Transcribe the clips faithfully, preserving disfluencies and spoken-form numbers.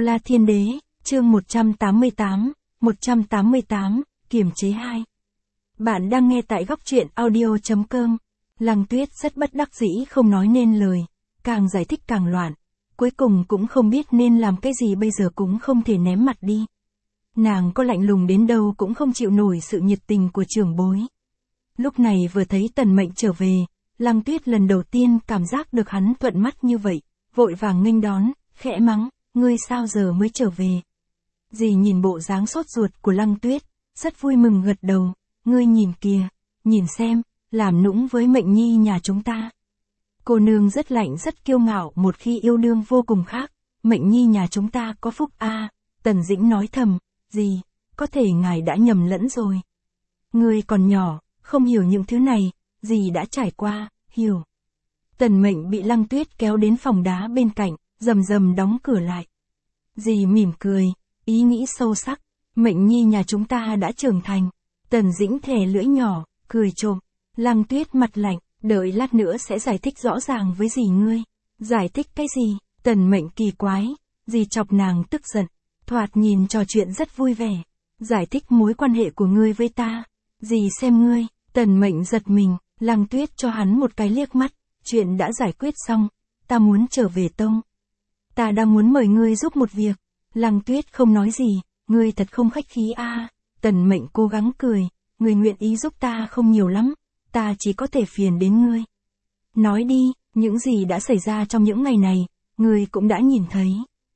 La Thiên Đế, chương một trăm tám mươi tám, một trăm tám mươi tám, kiềm chế hai. Bạn đang nghe tại góc truyện audio chấm com. Lăng Tuyết rất bất đắc dĩ không nói nên lời, càng giải thích càng loạn, cuối cùng cũng không biết nên làm cái gì, bây giờ cũng không thể ném mặt đi. Nàng có lạnh lùng đến đâu cũng không chịu nổi sự nhiệt tình của trưởng bối. Lúc này vừa thấy Tần Mệnh trở về, Lăng Tuyết lần đầu tiên cảm giác được hắn thuận mắt như vậy, vội vàng nghênh đón, khẽ mắng, ngươi sao giờ mới trở về? Dì nhìn bộ dáng sốt ruột của Lăng Tuyết, rất vui mừng gật đầu, ngươi nhìn kìa, nhìn xem, làm nũng với Mệnh Nhi nhà chúng ta. Cô nương rất lạnh rất kiêu ngạo, một khi yêu đương vô cùng khác, Mệnh Nhi nhà chúng ta có phúc a. À, Tần Dĩnh nói thầm, dì, có thể ngài đã nhầm lẫn rồi. Ngươi còn nhỏ, không hiểu những thứ này, dì đã trải qua, hiểu. Tần Mệnh bị Lăng Tuyết kéo đến phòng đá bên cạnh, rầm rầm đóng cửa lại. Dì mỉm cười, ý nghĩ sâu sắc, Mệnh Nhi nhà chúng ta đã trưởng thành. Tần Dĩnh thè lưỡi nhỏ, cười trộm. Lăng Tuyết mặt lạnh, đợi lát nữa sẽ giải thích rõ ràng với dì ngươi. Giải thích cái gì? Tần Mệnh kỳ quái, dì chọc nàng tức giận, thoạt nhìn trò chuyện rất vui vẻ. Giải thích mối quan hệ của ngươi với ta. Dì xem ngươi. Tần Mệnh giật mình, Lăng Tuyết cho hắn một cái liếc mắt, chuyện đã giải quyết xong, ta muốn trở về tông. Ta đang muốn mời ngươi giúp một việc. Lăng Tuyết không nói gì, ngươi thật không khách khí a. À. Tần Mệnh cố gắng cười, ngươi nguyện ý giúp ta không nhiều lắm, ta chỉ có thể phiền đến ngươi. Nói đi, những gì đã xảy ra trong những ngày này, ngươi cũng đã nhìn thấy.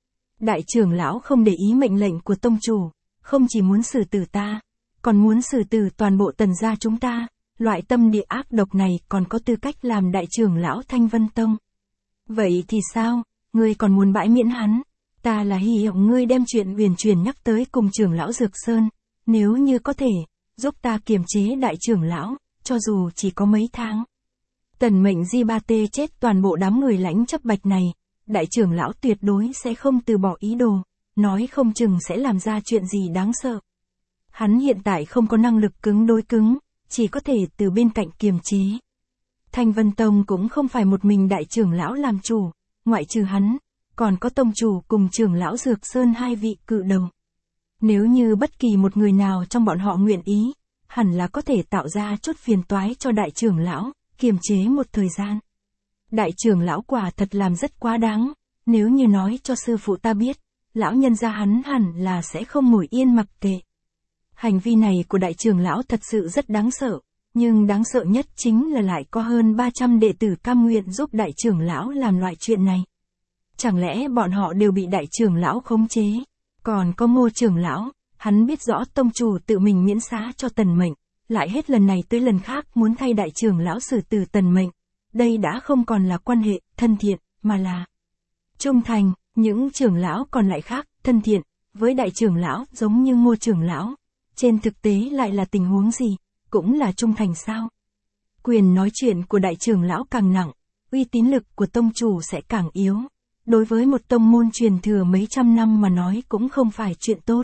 Đại trưởng lão không để ý mệnh lệnh của tông chủ, không chỉ muốn xử tử ta, còn muốn xử tử toàn bộ Tần gia chúng ta, loại tâm địa ác độc này còn có tư cách làm đại trưởng lão Thanh Vân Tông. Vậy thì sao, ngươi còn muốn bãi miễn hắn? Ta là hy vọng ngươi đem chuyện huyền truyền nhắc tới cùng trưởng lão Dược Sơn, nếu như có thể, giúp ta kiềm chế đại trưởng lão, cho dù chỉ có mấy tháng. Tần Mệnh di ba tê chết toàn bộ đám người lãnh chấp bạch này, đại trưởng lão tuyệt đối sẽ không từ bỏ ý đồ, nói không chừng sẽ làm ra chuyện gì đáng sợ. Hắn hiện tại không có năng lực cứng đối cứng, chỉ có thể từ bên cạnh kiềm chế. Thanh Vân Tông cũng không phải một mình đại trưởng lão làm chủ, ngoại trừ hắn, còn có tông chủ cùng trưởng lão Dược Sơn hai vị cự đầu. Nếu như bất kỳ một người nào trong bọn họ nguyện ý, hẳn là có thể tạo ra chút phiền toái cho đại trưởng lão, kiềm chế một thời gian. Đại trưởng lão quả thật làm rất quá đáng, nếu như nói cho sư phụ ta biết, lão nhân gia hắn hẳn là sẽ không ngồi yên mặc kệ. Hành vi này của đại trưởng lão thật sự rất đáng sợ, nhưng đáng sợ nhất chính là lại có hơn ba trăm đệ tử cam nguyện giúp đại trưởng lão làm loại chuyện này. Chẳng lẽ bọn họ đều bị đại trưởng lão khống chế? Còn có Ngô trưởng lão, hắn biết rõ tông chủ tự mình miễn xá cho Tần Mệnh, lại hết lần này tới lần khác muốn thay đại trưởng lão xử tử Tần Mệnh. Đây đã không còn là quan hệ thân thiện, mà là trung thành. Những trưởng lão còn lại khác, thân thiện với đại trưởng lão giống như Ngô trưởng lão, trên thực tế lại là tình huống gì? Cũng là trung thành sao? Quyền nói chuyện của đại trưởng lão càng nặng, uy tín lực của tông chủ sẽ càng yếu. Đối với một tông môn truyền thừa mấy trăm năm mà nói cũng không phải chuyện tốt.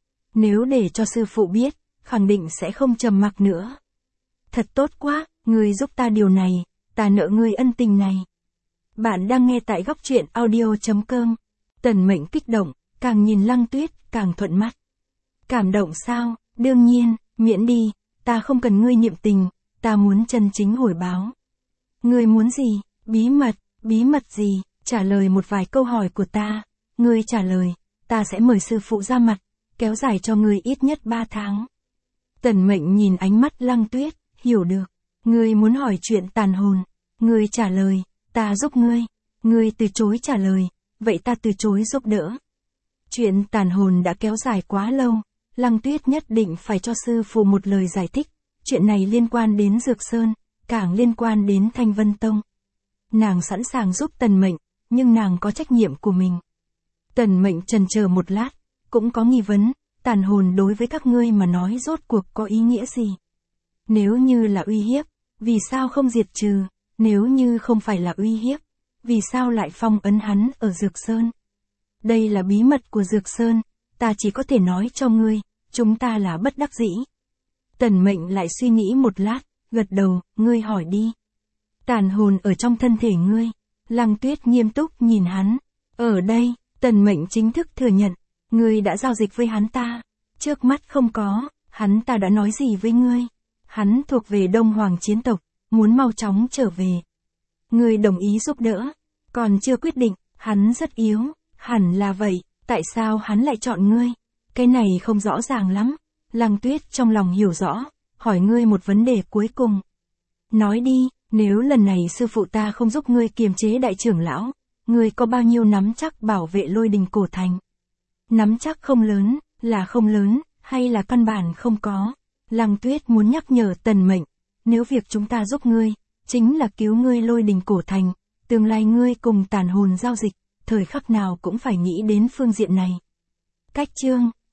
Nếu để cho sư phụ biết, khẳng định sẽ không trầm mặc nữa. Thật tốt quá, ngươi giúp ta điều này, ta nợ ngươi ân tình này. Bạn đang nghe tại góc truyện audio chấm com. Tần Mệnh kích động, càng nhìn Lăng Tuyết, càng thuận mắt. Cảm động sao? Đương nhiên, miễn đi, ta không cần ngươi niệm tình, ta muốn chân chính hồi báo. Ngươi muốn gì? Bí mật, bí mật gì? Trả lời một vài câu hỏi của ta, ngươi trả lời, ta sẽ mời sư phụ ra mặt, kéo dài cho ngươi ít nhất ba tháng. Tần Mệnh nhìn ánh mắt Lăng Tuyết, hiểu được, ngươi muốn hỏi chuyện tàn hồn, ngươi trả lời, ta giúp ngươi, ngươi từ chối trả lời, vậy ta từ chối giúp đỡ. Chuyện tàn hồn đã kéo dài quá lâu, Lăng Tuyết nhất định phải cho sư phụ một lời giải thích, chuyện này liên quan đến Dược Sơn, càng liên quan đến Thanh Vân Tông. Nàng sẵn sàng giúp Tần Mệnh, nhưng nàng có trách nhiệm của mình. Tần Mệnh chần chờ một lát, cũng có nghi vấn, tàn hồn đối với các ngươi mà nói rốt cuộc có ý nghĩa gì? Nếu như là uy hiếp, vì sao không diệt trừ? Nếu như không phải là uy hiếp, vì sao lại phong ấn hắn ở Dược Sơn? Đây là bí mật của Dược Sơn, ta chỉ có thể nói cho ngươi, chúng ta là bất đắc dĩ. Tần Mệnh lại suy nghĩ một lát, gật đầu, ngươi hỏi đi. Tàn hồn ở trong thân thể ngươi. Lăng Tuyết nghiêm túc nhìn hắn. Ở đây, Tần Mệnh chính thức thừa nhận, ngươi đã giao dịch với hắn ta. Trước mắt không có, hắn ta đã nói gì với ngươi? Hắn thuộc về Đông Hoàng chiến tộc, muốn mau chóng trở về. Ngươi đồng ý giúp đỡ, còn chưa quyết định, hắn rất yếu, hẳn là vậy, tại sao hắn lại chọn ngươi? Cái này không rõ ràng lắm. Lăng Tuyết trong lòng hiểu rõ, hỏi ngươi một vấn đề cuối cùng. Nói đi, nếu lần này sư phụ ta không giúp ngươi kiềm chế đại trưởng lão, ngươi có bao nhiêu nắm chắc bảo vệ Lôi Đình Cổ Thành? Nắm chắc không lớn, là không lớn, hay là căn bản không có? Lăng Tuyết muốn nhắc nhở Tần Mệnh, nếu việc chúng ta giúp ngươi, chính là cứu ngươi Lôi Đình Cổ Thành, tương lai ngươi cùng tàn hồn giao dịch, thời khắc nào cũng phải nghĩ đến phương diện này. Cách chương